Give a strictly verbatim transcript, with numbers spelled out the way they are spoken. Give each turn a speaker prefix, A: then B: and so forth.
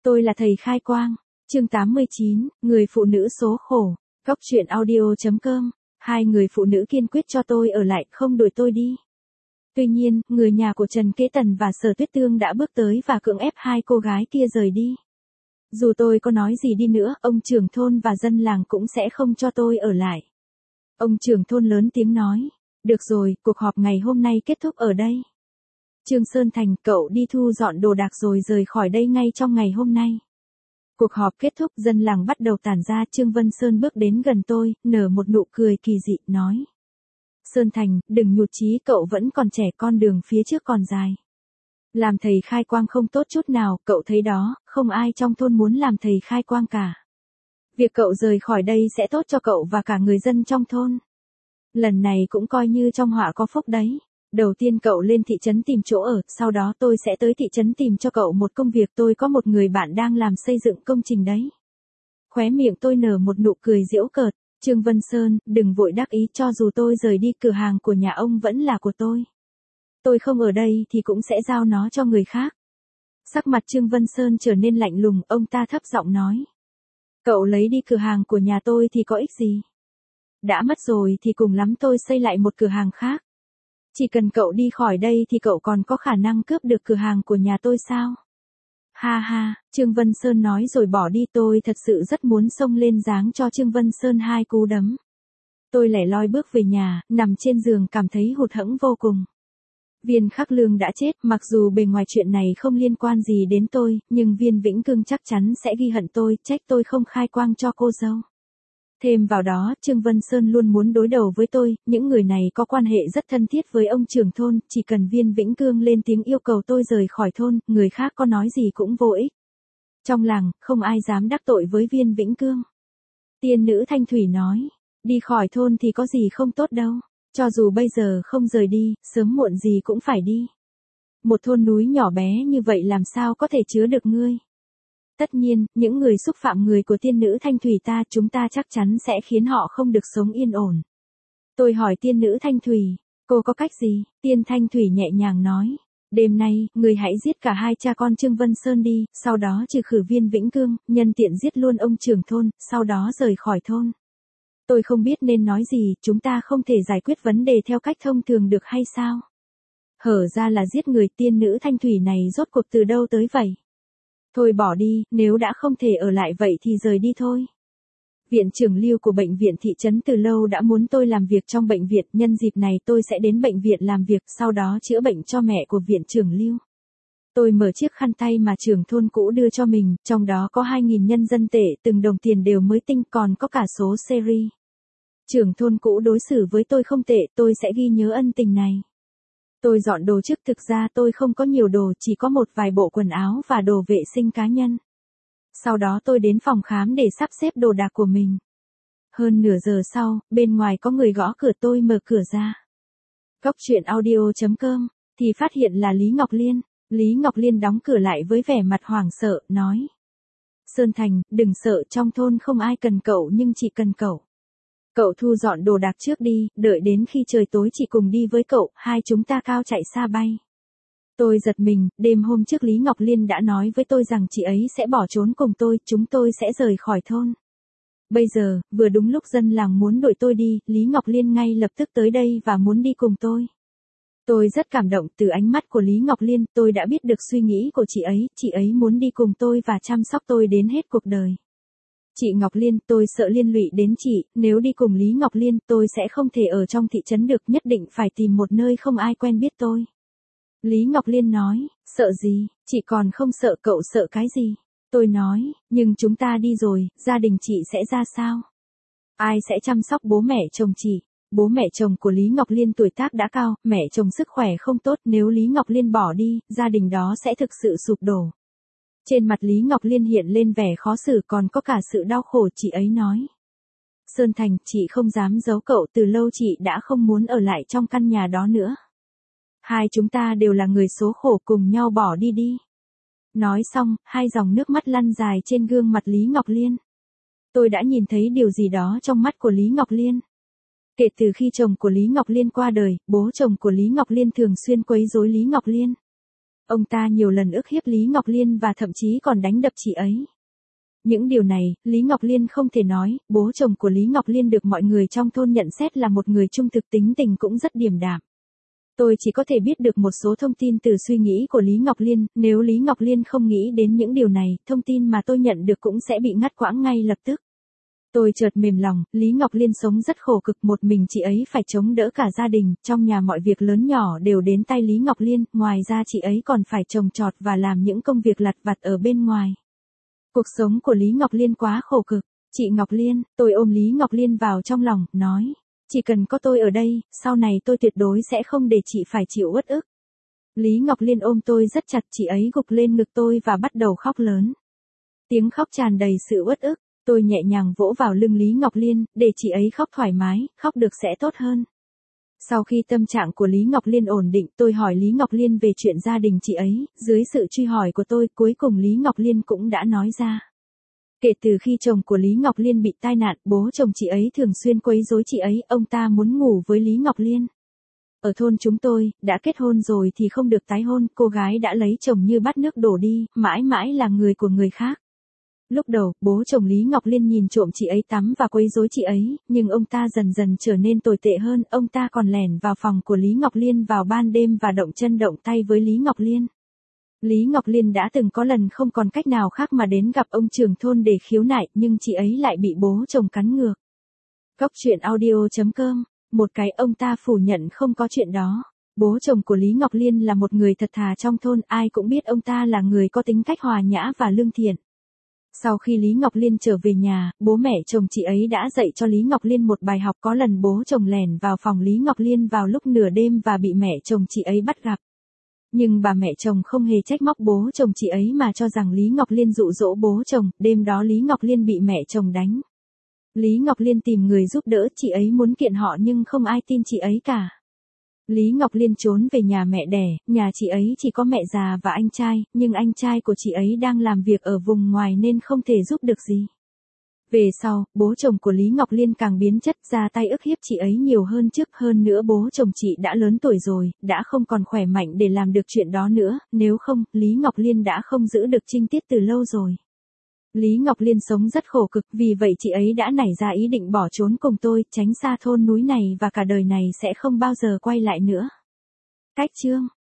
A: Tôi là thầy khai quang. Chương tám mươi chín, người phụ nữ số khổ. Góc truyện audio chấm com. Hai người phụ nữ kiên quyết cho tôi ở lại, không đuổi tôi đi. Tuy nhiên, người nhà của Trần Kế Tần và Sở Tuyết Tương đã bước tới và cưỡng ép hai cô gái kia rời đi. Dù tôi có nói gì đi nữa, ông trưởng thôn và dân làng cũng sẽ không cho tôi ở lại. Ông trưởng thôn lớn tiếng nói, được rồi, cuộc họp ngày hôm nay kết thúc ở đây. Trương Sơn Thành, cậu đi thu dọn đồ đạc rồi rời khỏi đây ngay trong ngày hôm nay. Cuộc họp kết thúc, dân làng bắt đầu tản ra. Trương Vân Sơn bước đến gần tôi, nở một nụ cười kỳ dị, nói. Sơn Thành, đừng nhụt chí, cậu vẫn còn trẻ, con đường phía trước còn dài. Làm thầy khai quang không tốt chút nào, cậu thấy đó, không ai trong thôn muốn làm thầy khai quang cả. Việc cậu rời khỏi đây sẽ tốt cho cậu và cả người dân trong thôn. Lần này cũng coi như trong họa có phúc đấy. Đầu tiên cậu lên thị trấn tìm chỗ ở, sau đó tôi sẽ tới thị trấn tìm cho cậu một công việc. Tôi có một người bạn đang làm xây dựng công trình đấy. Khóe miệng tôi nở một nụ cười giễu cợt. Trương Vân Sơn, đừng vội đắc ý, cho dù tôi rời đi, cửa hàng của nhà ông vẫn là của tôi. Tôi không ở đây thì cũng sẽ giao nó cho người khác. Sắc mặt Trương Vân Sơn trở nên lạnh lùng, ông ta thấp giọng nói. Cậu lấy đi cửa hàng của nhà tôi thì có ích gì? Đã mất rồi thì cùng lắm tôi xây lại một cửa hàng khác. Chỉ cần cậu đi khỏi đây thì cậu còn có khả năng cướp được cửa hàng của nhà tôi sao? Ha ha, Trương Vân Sơn nói rồi bỏ đi. Tôi thật sự rất muốn xông lên giáng cho Trương Vân Sơn hai cú đấm. Tôi lẻ loi bước về nhà, nằm trên giường cảm thấy hụt hẫng vô cùng. Viên Khắc Lương đã chết, mặc dù bề ngoài chuyện này không liên quan gì đến tôi, nhưng Viên Vĩnh Cương chắc chắn sẽ ghi hận tôi, trách tôi không khai quang cho cô dâu. Thêm vào đó, Trương Vân Sơn luôn muốn đối đầu với tôi, những người này có quan hệ rất thân thiết với ông trưởng thôn, chỉ cần Viên Vĩnh Cương lên tiếng yêu cầu tôi rời khỏi thôn, người khác có nói gì cũng vô ích. Trong làng, không ai dám đắc tội với Viên Vĩnh Cương. Tiên nữ Thanh Thủy nói, đi khỏi thôn thì có gì không tốt đâu, cho dù bây giờ không rời đi, sớm muộn gì cũng phải đi. Một thôn núi nhỏ bé như vậy làm sao có thể chứa được ngươi. Tất nhiên, những người xúc phạm người của tiên nữ Thanh Thủy ta, chúng ta chắc chắn sẽ khiến họ không được sống yên ổn. Tôi hỏi tiên nữ Thanh Thủy, cô có cách gì? Tiên Thanh Thủy nhẹ nhàng nói, đêm nay, người hãy giết cả hai cha con Trương Vân Sơn đi, sau đó trừ khử Viên Vĩnh Cương, nhân tiện giết luôn ông trưởng thôn, sau đó rời khỏi thôn. Tôi không biết nên nói gì, chúng ta không thể giải quyết vấn đề theo cách thông thường được hay sao? Hở ra là giết người. Tiên nữ Thanh Thủy này rốt cuộc từ đâu tới vậy? Thôi bỏ đi, nếu đã không thể ở lại vậy thì rời đi thôi. Viện trưởng Lưu của bệnh viện thị trấn từ lâu đã muốn tôi làm việc trong bệnh viện, nhân dịp này tôi sẽ đến bệnh viện làm việc, sau đó chữa bệnh cho mẹ của viện trưởng Lưu. Tôi mở chiếc khăn tay mà trưởng thôn cũ đưa cho mình, trong đó có hai nghìn nhân dân tệ, từng đồng tiền đều mới tinh, còn có cả số series. Trưởng thôn cũ đối xử với tôi không tệ, tôi sẽ ghi nhớ ân tình này. Tôi dọn đồ trước, thực ra tôi không có nhiều đồ, chỉ có một vài bộ quần áo và đồ vệ sinh cá nhân. Sau đó tôi đến phòng khám để sắp xếp đồ đạc của mình. Hơn nửa giờ sau, bên ngoài có người gõ cửa, tôi mở cửa ra. Góc truyện audio chấm com, thì phát hiện là Lý Ngọc Liên. Lý Ngọc Liên đóng cửa lại với vẻ mặt hoảng sợ, nói. Sơn Thành, đừng sợ, trong thôn không ai cần cậu nhưng chỉ cần cậu. Cậu thu dọn đồ đạc trước đi, đợi đến khi trời tối chị cùng đi với cậu, hai chúng ta cao chạy xa bay. Tôi giật mình, đêm hôm trước Lý Ngọc Liên đã nói với tôi rằng chị ấy sẽ bỏ trốn cùng tôi, chúng tôi sẽ rời khỏi thôn. Bây giờ, vừa đúng lúc dân làng muốn đuổi tôi đi, Lý Ngọc Liên ngay lập tức tới đây và muốn đi cùng tôi. Tôi rất cảm động, từ ánh mắt của Lý Ngọc Liên, tôi đã biết được suy nghĩ của chị ấy, chị ấy muốn đi cùng tôi và chăm sóc tôi đến hết cuộc đời. Chị Ngọc Liên, tôi sợ liên lụy đến chị, nếu đi cùng Lý Ngọc Liên, tôi sẽ không thể ở trong thị trấn được, nhất định phải tìm một nơi không ai quen biết tôi. Lý Ngọc Liên nói, sợ gì, chị còn không sợ, cậu sợ cái gì? Tôi nói, nhưng chúng ta đi rồi, gia đình chị sẽ ra sao? Ai sẽ chăm sóc bố mẹ chồng chị? Bố mẹ chồng của Lý Ngọc Liên tuổi tác đã cao, mẹ chồng sức khỏe không tốt, nếu Lý Ngọc Liên bỏ đi, gia đình đó sẽ thực sự sụp đổ. Trên mặt Lý Ngọc Liên hiện lên vẻ khó xử, còn có cả sự đau khổ. Chị ấy nói. Sơn Thành, chị không dám giấu cậu, từ lâu chị đã không muốn ở lại trong căn nhà đó nữa. Hai chúng ta đều là người số khổ, cùng nhau bỏ đi đi. Nói xong, hai dòng nước mắt lăn dài trên gương mặt Lý Ngọc Liên. Tôi đã nhìn thấy điều gì đó trong mắt của Lý Ngọc Liên. Kể từ khi chồng của Lý Ngọc Liên qua đời, bố chồng của Lý Ngọc Liên thường xuyên quấy rối Lý Ngọc Liên. Ông ta nhiều lần ức hiếp Lý Ngọc Liên và thậm chí còn đánh đập chị ấy. Những điều này, Lý Ngọc Liên không thể nói, bố chồng của Lý Ngọc Liên được mọi người trong thôn nhận xét là một người trung thực, tính tình cũng rất điềm đạm. Tôi chỉ có thể biết được một số thông tin từ suy nghĩ của Lý Ngọc Liên, nếu Lý Ngọc Liên không nghĩ đến những điều này, thông tin mà tôi nhận được cũng sẽ bị ngắt quãng ngay lập tức. Tôi chợt mềm lòng, Lý Ngọc Liên sống rất khổ cực, một mình chị ấy phải chống đỡ cả gia đình, trong nhà mọi việc lớn nhỏ đều đến tay Lý Ngọc Liên, ngoài ra chị ấy còn phải trồng trọt và làm những công việc lặt vặt ở bên ngoài. Cuộc sống của Lý Ngọc Liên quá khổ cực. Chị Ngọc Liên, tôi ôm Lý Ngọc Liên vào trong lòng, nói, chỉ cần có tôi ở đây, sau này tôi tuyệt đối sẽ không để chị phải chịu uất ức. Lý Ngọc Liên ôm tôi rất chặt, chị ấy gục lên ngực tôi và bắt đầu khóc lớn. Tiếng khóc tràn đầy sự uất ức, tôi nhẹ nhàng vỗ vào lưng Lý Ngọc Liên, để chị ấy khóc thoải mái, khóc được sẽ tốt hơn. Sau khi tâm trạng của Lý Ngọc Liên ổn định, tôi hỏi Lý Ngọc Liên về chuyện gia đình chị ấy, dưới sự truy hỏi của tôi, cuối cùng Lý Ngọc Liên cũng đã nói ra. Kể từ khi chồng của Lý Ngọc Liên bị tai nạn, bố chồng chị ấy thường xuyên quấy rối chị ấy, ông ta muốn ngủ với Lý Ngọc Liên. Ở thôn chúng tôi, đã kết hôn rồi thì không được tái hôn, cô gái đã lấy chồng như bát nước đổ đi, mãi mãi là người của người khác. Lúc đầu, bố chồng Lý Ngọc Liên nhìn trộm chị ấy tắm và quấy rối chị ấy, nhưng ông ta dần dần trở nên tồi tệ hơn, ông ta còn lẻn vào phòng của Lý Ngọc Liên vào ban đêm và động chân động tay với Lý Ngọc Liên. Lý Ngọc Liên đã từng có lần không còn cách nào khác mà đến gặp ông trưởng thôn để khiếu nại, nhưng chị ấy lại bị bố chồng cắn ngược. Góc truyện audio chấm com, một cái ông ta phủ nhận không có chuyện đó. Bố chồng của Lý Ngọc Liên là một người thật thà trong thôn, ai cũng biết ông ta là người có tính cách hòa nhã và lương thiện. Sau khi Lý Ngọc Liên trở về nhà, bố mẹ chồng chị ấy đã dạy cho Lý Ngọc Liên một bài học, có lần bố chồng lẻn vào phòng Lý Ngọc Liên vào lúc nửa đêm và bị mẹ chồng chị ấy bắt gặp. Nhưng bà mẹ chồng không hề trách móc bố chồng chị ấy mà cho rằng Lý Ngọc Liên dụ dỗ bố chồng, đêm đó Lý Ngọc Liên bị mẹ chồng đánh. Lý Ngọc Liên tìm người giúp đỡ, chị ấy muốn kiện họ nhưng không ai tin chị ấy cả. Lý Ngọc Liên trốn về nhà mẹ đẻ, nhà chị ấy chỉ có mẹ già và anh trai, nhưng anh trai của chị ấy đang làm việc ở vùng ngoài nên không thể giúp được gì. Về sau, bố chồng của Lý Ngọc Liên càng biến chất, ra tay ức hiếp chị ấy nhiều hơn trước, hơn nữa bố chồng chị đã lớn tuổi rồi, đã không còn khỏe mạnh để làm được chuyện đó nữa, nếu không, Lý Ngọc Liên đã không giữ được trinh tiết từ lâu rồi. Lý Ngọc Liên sống rất khổ cực, vì vậy chị ấy đã nảy ra ý định bỏ trốn cùng tôi, tránh xa thôn núi này và cả đời này sẽ không bao giờ quay lại nữa. Cách chương